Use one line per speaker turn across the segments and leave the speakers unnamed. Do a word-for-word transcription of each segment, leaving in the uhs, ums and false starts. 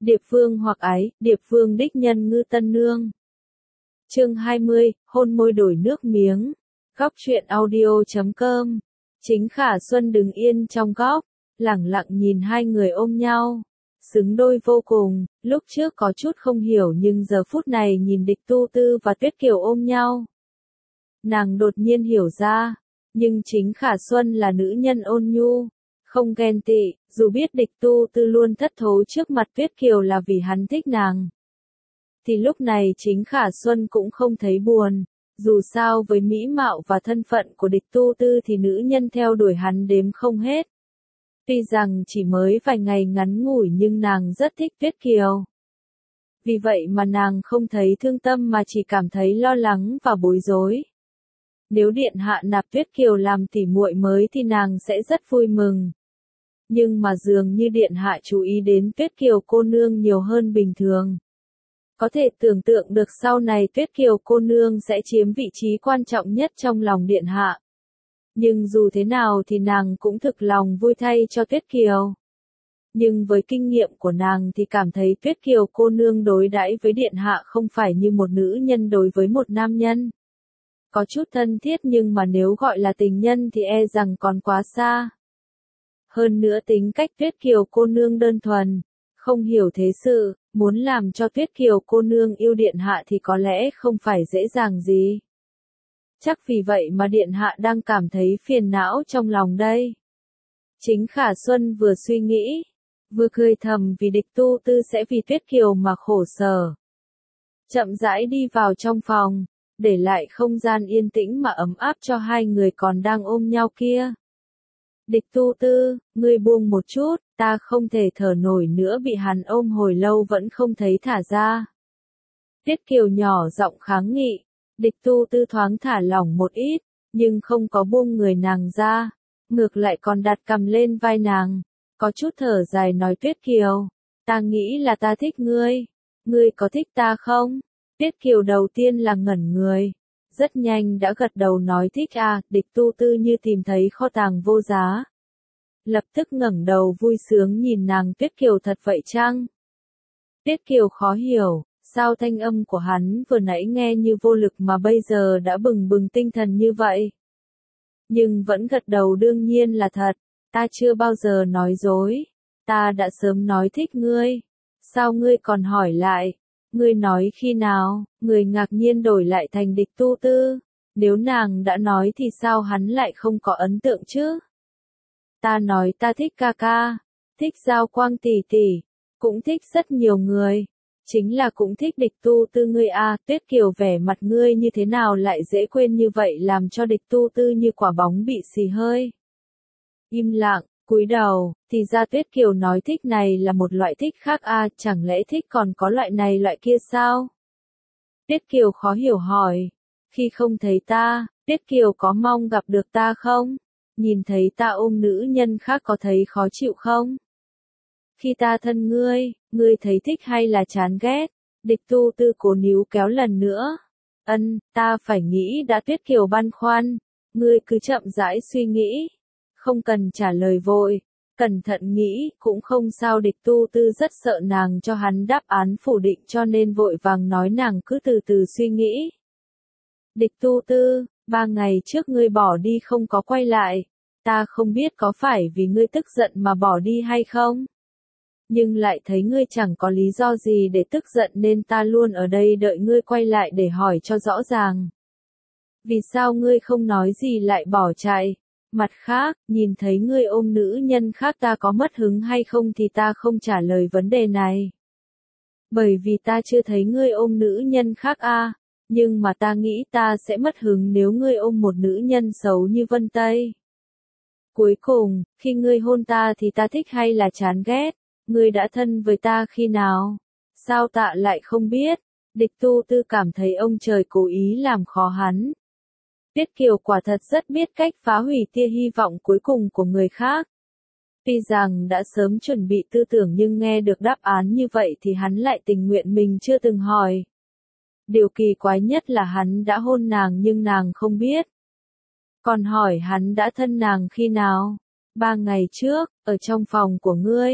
Điệp Vương hoặc ái, Điệp Vương đích nhân Ngư Tân Nương. Chương hai mươi, hôn môi đổi nước miếng. Góc truyện audio chấm com. Chính Khả Xuân đứng yên trong góc, lẳng lặng nhìn hai người ôm nhau. Xứng đôi vô cùng, lúc trước có chút không hiểu nhưng giờ phút này nhìn Địch Tu Tư và Tuyết Kiều ôm nhau. Nàng đột nhiên hiểu ra, nhưng chính Khả Xuân là nữ nhân ôn nhu, không ghen tị, dù biết Địch Tu Tư luôn thất thố trước mặt Tuyết Kiều là vì hắn thích nàng. Thì lúc này chính Khả Xuân cũng không thấy buồn, dù sao với mỹ mạo và thân phận của Địch Tu Tư thì nữ nhân theo đuổi hắn đếm không hết. Tuy rằng chỉ mới vài ngày ngắn ngủi nhưng nàng rất thích Tuyết Kiều. Vì vậy mà nàng không thấy thương tâm mà chỉ cảm thấy lo lắng và bối rối. Nếu điện hạ nạp Tuyết Kiều làm tỉ muội mới thì nàng sẽ rất vui mừng. Nhưng mà dường như điện hạ chú ý đến Tuyết Kiều cô nương nhiều hơn bình thường. Có thể tưởng tượng được sau này Tuyết Kiều cô nương sẽ chiếm vị trí quan trọng nhất trong lòng điện hạ. Nhưng dù thế nào thì nàng cũng thực lòng vui thay cho Tuyết Kiều. Nhưng với kinh nghiệm của nàng thì cảm thấy Tuyết Kiều cô nương đối đãi với điện hạ không phải như một nữ nhân đối với một nam nhân. Có chút thân thiết nhưng mà nếu gọi là tình nhân thì e rằng còn quá xa. Hơn nữa tính cách Tuyết Kiều cô nương đơn thuần, không hiểu thế sự, muốn làm cho Tuyết Kiều cô nương yêu điện hạ thì có lẽ không phải dễ dàng gì. Chắc vì vậy mà điện hạ đang cảm thấy phiền não trong lòng đây. Chính Khả Xuân vừa suy nghĩ, vừa cười thầm vì Địch Tu Tư sẽ vì Tuyết Kiều mà khổ sở. Chậm rãi đi vào trong phòng, để lại không gian yên tĩnh mà ấm áp cho hai người còn đang ôm nhau kia. Địch Tu Tư, ngươi buông một chút, ta không thể thở nổi nữa, bị hắn ôm hồi lâu vẫn không thấy thả ra. Tuyết Kiều nhỏ giọng kháng nghị, Địch Tu Tư thoáng thả lỏng một ít, nhưng không có buông người nàng ra, ngược lại còn đặt cằm lên vai nàng, có chút thở dài nói Tuyết Kiều, ta nghĩ là ta thích ngươi, ngươi có thích ta không? Tuyết Kiều đầu tiên là ngẩn người, rất nhanh đã gật đầu nói thích à, Địch Tu Tư như tìm thấy kho tàng vô giá. Lập tức ngẩng đầu vui sướng nhìn nàng, Tuyết Kiều thật vậy chăng? Tuyết Kiều khó hiểu, sao thanh âm của hắn vừa nãy nghe như vô lực mà bây giờ đã bừng bừng tinh thần như vậy? Nhưng vẫn gật đầu đương nhiên là thật, ta chưa bao giờ nói dối, ta đã sớm nói thích ngươi, sao ngươi còn hỏi lại? Ngươi nói khi nào? Người ngạc nhiên đổi lại thành Địch Tu Tư. Nếu nàng đã nói thì sao hắn lại không có ấn tượng chứ? Ta nói ta thích ca ca, thích Giao Quang tỷ tỷ, cũng thích rất nhiều người. Chính là cũng thích Địch Tu Tư ngươi a. Tuyết Kiều vẻ mặt ngươi như thế nào lại dễ quên như vậy, làm cho Địch Tu Tư như quả bóng bị xì hơi. Im lặng. Cúi đầu, thì ra Tuyết Kiều nói thích này là một loại thích khác a, à, chẳng lẽ thích còn có loại này loại kia sao? Tuyết Kiều khó hiểu hỏi, khi không thấy ta, Tuyết Kiều có mong gặp được ta không? Nhìn thấy ta ôm nữ nhân khác có thấy khó chịu không? Khi ta thân ngươi, ngươi thấy thích hay là chán ghét? Địch Tu Tư cố níu kéo lần nữa. Ân, ta phải nghĩ đã. Tuyết Kiều băn khoăn, ngươi cứ chậm rãi suy nghĩ. Không cần trả lời vội, cẩn thận nghĩ, cũng không sao. Địch Tu Tư rất sợ nàng cho hắn đáp án phủ định cho nên vội vàng nói nàng cứ từ từ suy nghĩ. Địch Tu Tư, ba ngày trước ngươi bỏ đi không có quay lại, ta không biết có phải vì ngươi tức giận mà bỏ đi hay không? Nhưng lại thấy ngươi chẳng có lý do gì để tức giận nên ta luôn ở đây đợi ngươi quay lại để hỏi cho rõ ràng. Vì sao ngươi không nói gì lại bỏ chạy? Mặt khác, nhìn thấy ngươi ôm nữ nhân khác ta có mất hứng hay không thì ta không trả lời vấn đề này. Bởi vì ta chưa thấy ngươi ôm nữ nhân khác a, à, nhưng mà ta nghĩ ta sẽ mất hứng nếu ngươi ôm một nữ nhân xấu như Vân Tây. Cuối cùng, khi ngươi hôn ta thì ta thích hay là chán ghét? Ngươi đã thân với ta khi nào? Sao ta lại không biết? Địch Tu Tư cảm thấy ông trời cố ý làm khó hắn. Tuyết Kiều quả thật rất biết cách phá hủy tia hy vọng cuối cùng của người khác. Tuy rằng đã sớm chuẩn bị tư tưởng nhưng nghe được đáp án như vậy thì hắn lại tình nguyện mình chưa từng hỏi. Điều kỳ quái nhất là hắn đã hôn nàng nhưng nàng không biết. Còn hỏi hắn đã thân nàng khi nào? Ba ngày trước, ở trong phòng của ngươi.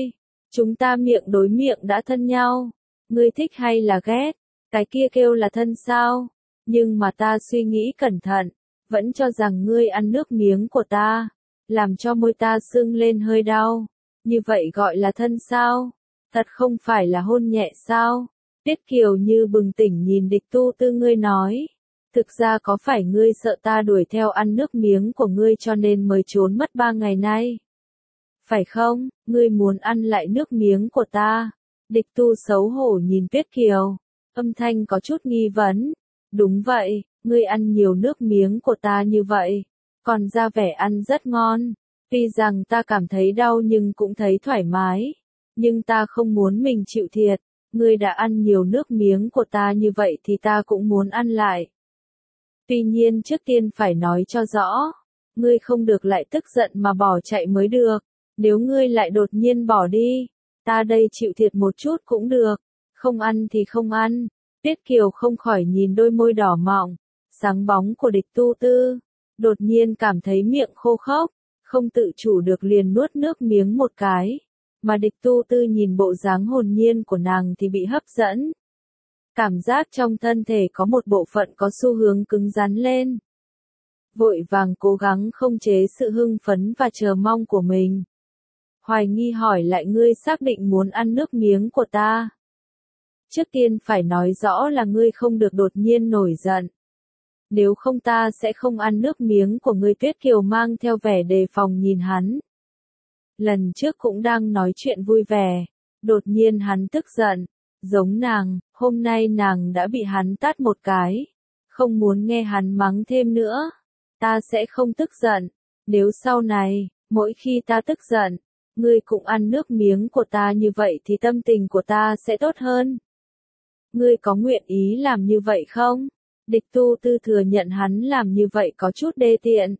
Chúng ta miệng đối miệng đã thân nhau. Ngươi thích hay là ghét? Cái kia kêu là thân sao? Nhưng mà ta suy nghĩ cẩn thận, vẫn cho rằng ngươi ăn nước miếng của ta, làm cho môi ta sưng lên hơi đau. Như vậy gọi là thân sao? Thật không phải là hôn nhẹ sao? Tiết Kiều như bừng tỉnh nhìn Địch Tu Tư, ngươi nói. Thực ra có phải ngươi sợ ta đuổi theo ăn nước miếng của ngươi cho nên mới trốn mất ba ngày nay? Phải không, ngươi muốn ăn lại nước miếng của ta? Địch Tu xấu hổ nhìn Tiết Kiều, âm thanh có chút nghi vấn. Đúng vậy, ngươi ăn nhiều nước miếng của ta như vậy, còn ra vẻ ăn rất ngon. Tuy rằng ta cảm thấy đau nhưng cũng thấy thoải mái. Nhưng ta không muốn mình chịu thiệt. Ngươi đã ăn nhiều nước miếng của ta như vậy thì ta cũng muốn ăn lại. Tuy nhiên trước tiên phải nói cho rõ. Ngươi không được lại tức giận mà bỏ chạy mới được. Nếu ngươi lại đột nhiên bỏ đi, ta đây chịu thiệt một chút cũng được. Không ăn thì không ăn. Tiết Kiều không khỏi nhìn đôi môi đỏ mọng, sáng bóng của Địch Tu Tư. Đột nhiên cảm thấy miệng khô khốc, không tự chủ được liền nuốt nước miếng một cái. Mà Địch Tu Tư nhìn bộ dáng hồn nhiên của nàng thì bị hấp dẫn. Cảm giác trong thân thể có một bộ phận có xu hướng cứng rắn lên. Vội vàng cố gắng không chế sự hưng phấn và chờ mong của mình. Hoài nghi hỏi lại, ngươi xác định muốn ăn nước miếng của ta? Trước tiên phải nói rõ là ngươi không được đột nhiên nổi giận. Nếu không ta sẽ không ăn nước miếng của ngươi. Tuyết Kiều mang theo vẻ đề phòng nhìn hắn. Lần trước cũng đang nói chuyện vui vẻ, đột nhiên hắn tức giận, giống nàng, hôm nay nàng đã bị hắn tát một cái, không muốn nghe hắn mắng thêm nữa. Ta sẽ không tức giận, nếu sau này, mỗi khi ta tức giận, ngươi cũng ăn nước miếng của ta như vậy thì tâm tình của ta sẽ tốt hơn. Ngươi có nguyện ý làm như vậy không? Địch Tu Tư thừa nhận hắn làm như vậy có chút đê tiện.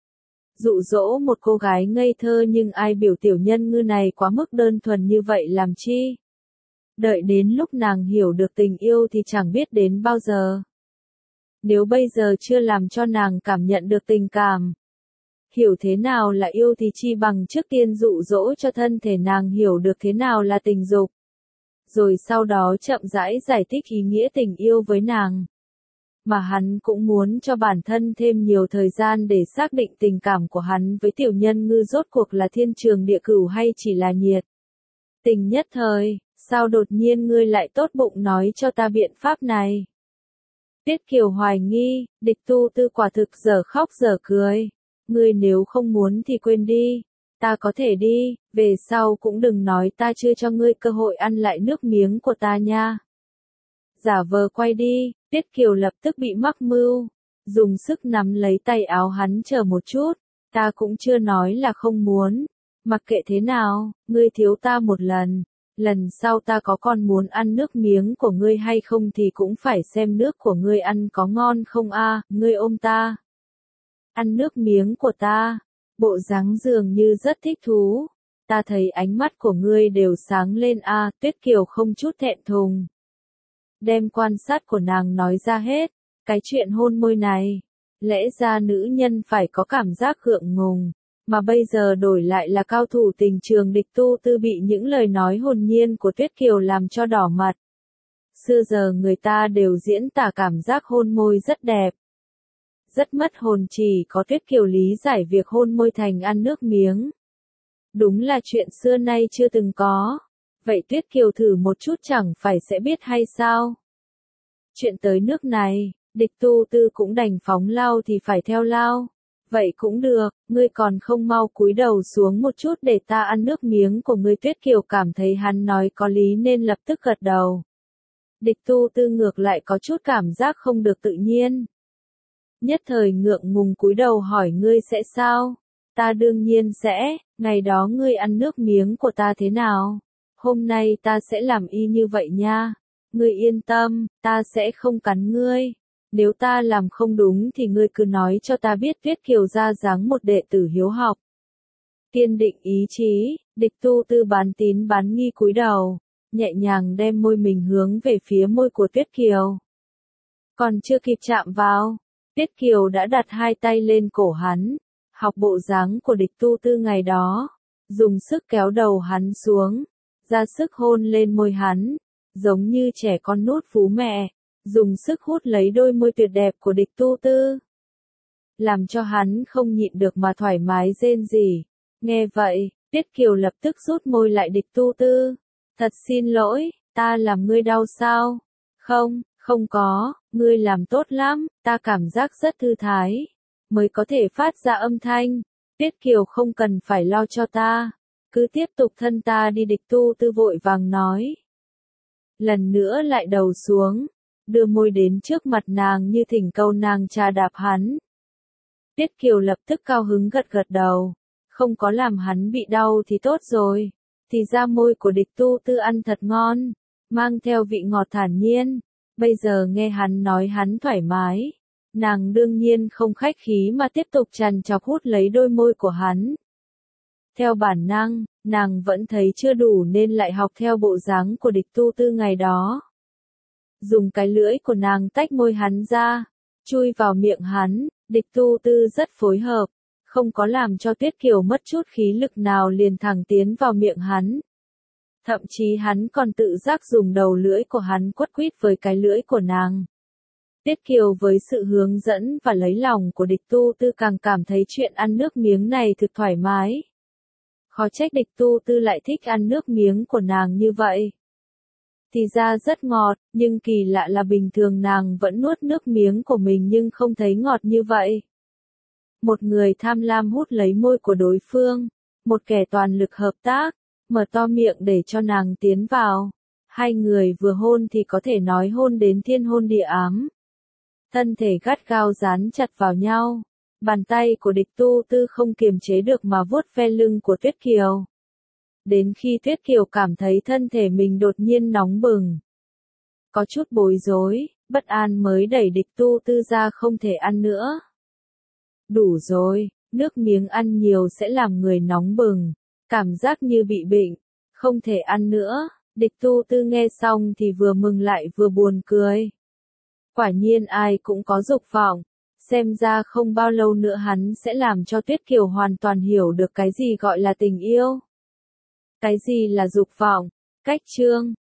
Dụ dỗ một cô gái ngây thơ, nhưng ai biểu tiểu nhân ngư này quá mức đơn thuần như vậy làm chi? Đợi đến lúc nàng hiểu được tình yêu thì chẳng biết đến bao giờ. Nếu bây giờ chưa làm cho nàng cảm nhận được tình cảm, hiểu thế nào là yêu thì chi bằng trước tiên dụ dỗ cho thân thể nàng hiểu được thế nào là tình dục. Rồi sau đó chậm rãi giải thích ý nghĩa tình yêu với nàng. Mà hắn cũng muốn cho bản thân thêm nhiều thời gian để xác định tình cảm của hắn với tiểu nhân ngư rốt cuộc là thiên trường địa cửu hay chỉ là nhiệt tình nhất thời. Sao đột nhiên ngươi lại tốt bụng nói cho ta biện pháp này? Tiết Kiều hoài nghi, Địch Tu Tư quả thực giờ khóc giờ cười. Ngươi nếu không muốn thì quên đi, ta có thể đi, về sau cũng đừng nói ta chưa cho ngươi cơ hội ăn lại nước miếng của ta nha. Giả vờ quay đi, Tiết Kiều lập tức bị mắc mưu, dùng sức nắm lấy tay áo hắn, chờ một chút, ta cũng chưa nói là không muốn, mặc kệ thế nào, ngươi thiếu ta một lần, lần sau ta có còn muốn ăn nước miếng của ngươi hay không thì cũng phải xem nước của ngươi ăn có ngon không a. Ngươi ôm ta, ăn nước miếng của ta, bộ dáng dường như rất thích thú, ta thấy ánh mắt của ngươi đều sáng lên a. Tuyết Kiều không chút thẹn thùng, đem quan sát của nàng nói ra hết. Cái chuyện hôn môi này, lẽ ra nữ nhân phải có cảm giác ngượng ngùng, mà bây giờ đổi lại là cao thủ tình trường. Địch Tu Tư bị những lời nói hồn nhiên của Tuyết Kiều làm cho đỏ mặt. Xưa giờ người ta đều diễn tả cảm giác hôn môi rất đẹp, rất mất hồn, chỉ có Tuyết Kiều lý giải việc hôn môi thành ăn nước miếng. Đúng là chuyện xưa nay chưa từng có. Vậy Tuyết Kiều thử một chút chẳng phải sẽ biết hay sao? Chuyện tới nước này, Địch Tu Tư cũng đành phóng lao thì phải theo lao. Vậy cũng được, ngươi còn không mau cúi đầu xuống một chút để ta ăn nước miếng của ngươi. Tuyết Kiều cảm thấy hắn nói có lý nên lập tức gật đầu. Địch Tu Tư ngược lại có chút cảm giác không được tự nhiên. Nhất thời ngượng ngùng cúi đầu hỏi, ngươi sẽ sao? Ta đương nhiên sẽ, ngày đó ngươi ăn nước miếng của ta thế nào? Hôm nay ta sẽ làm y như vậy nha. Ngươi yên tâm, ta sẽ không cắn ngươi. Nếu ta làm không đúng thì ngươi cứ nói cho ta biết. Tuyết Kiều ra dáng một đệ tử hiếu học, kiên định ý chí. Địch Tu Tư bán tín bán nghi cúi đầu, nhẹ nhàng đem môi mình hướng về phía môi của Tuyết Kiều. Còn chưa kịp chạm vào, Tuyết Kiều đã đặt hai tay lên cổ hắn, học bộ dáng của Địch Tu Tư ngày đó, dùng sức kéo đầu hắn xuống, ra sức hôn lên môi hắn, giống như trẻ con nuốt vú mẹ, dùng sức hút lấy đôi môi tuyệt đẹp của Địch Tu Tư. Làm cho hắn không nhịn được mà thoải mái rên rỉ. Nghe vậy, Tiết Kiều lập tức rút môi lại Địch Tu Tư. Thật xin lỗi, ta làm ngươi đau sao? Không, không có, ngươi làm tốt lắm, ta cảm giác rất thư thái, mới có thể phát ra âm thanh. Tiết Kiều không cần phải lo cho ta, cứ tiếp tục thân ta đi. Địch Tu Tư vội vàng nói. Lần nữa lại đầu xuống, đưa môi đến trước mặt nàng như thỉnh cầu nàng trà đạp hắn. Tiết Kiều lập tức cao hứng gật gật đầu, không có làm hắn bị đau thì tốt rồi. Thì ra môi của Địch Tu Tư ăn thật ngon, mang theo vị ngọt thản nhiên. Bây giờ nghe hắn nói hắn thoải mái, nàng đương nhiên không khách khí mà tiếp tục trằn trọc hút lấy đôi môi của hắn. Theo bản năng, nàng vẫn thấy chưa đủ nên lại học theo bộ dáng của Địch Tu Tư ngày đó. Dùng cái lưỡi của nàng tách môi hắn ra, chui vào miệng hắn. Địch Tu Tư rất phối hợp, không có làm cho Tiết Kiều mất chút khí lực nào, liền thẳng tiến vào miệng hắn. Thậm chí hắn còn tự giác dùng đầu lưỡi của hắn quất quýt với cái lưỡi của nàng. Tiết Kiều với sự hướng dẫn và lấy lòng của Địch Tu Tư càng cảm thấy chuyện ăn nước miếng này thực thoải mái. Khó trách Địch Tu Tư lại thích ăn nước miếng của nàng như vậy. Thì ra rất ngọt, nhưng kỳ lạ là bình thường nàng vẫn nuốt nước miếng của mình nhưng không thấy ngọt như vậy. Một người tham lam hút lấy môi của đối phương, một kẻ toàn lực hợp tác, mở to miệng để cho nàng tiến vào. Hai người vừa hôn thì có thể nói hôn đến thiên hôn địa ám. Thân thể gắt gao dán chặt vào nhau, bàn tay của Địch Tu Tư không kiềm chế được mà vuốt ve lưng của Tuyết Kiều. Đến khi Tuyết Kiều cảm thấy thân thể mình đột nhiên nóng bừng, có chút bối rối, bất an mới đẩy Địch Tu Tư ra không thể ăn nữa. Đủ rồi, nước miếng ăn nhiều sẽ làm người nóng bừng, cảm giác như bị bệnh, không thể ăn nữa. Địch Tu Tư nghe xong thì vừa mừng lại vừa buồn cười. Quả nhiên ai cũng có dục vọng, xem ra không bao lâu nữa hắn sẽ làm cho Tuyết Kiều hoàn toàn hiểu được cái gì gọi là tình yêu. Cái gì là dục vọng? Cách chương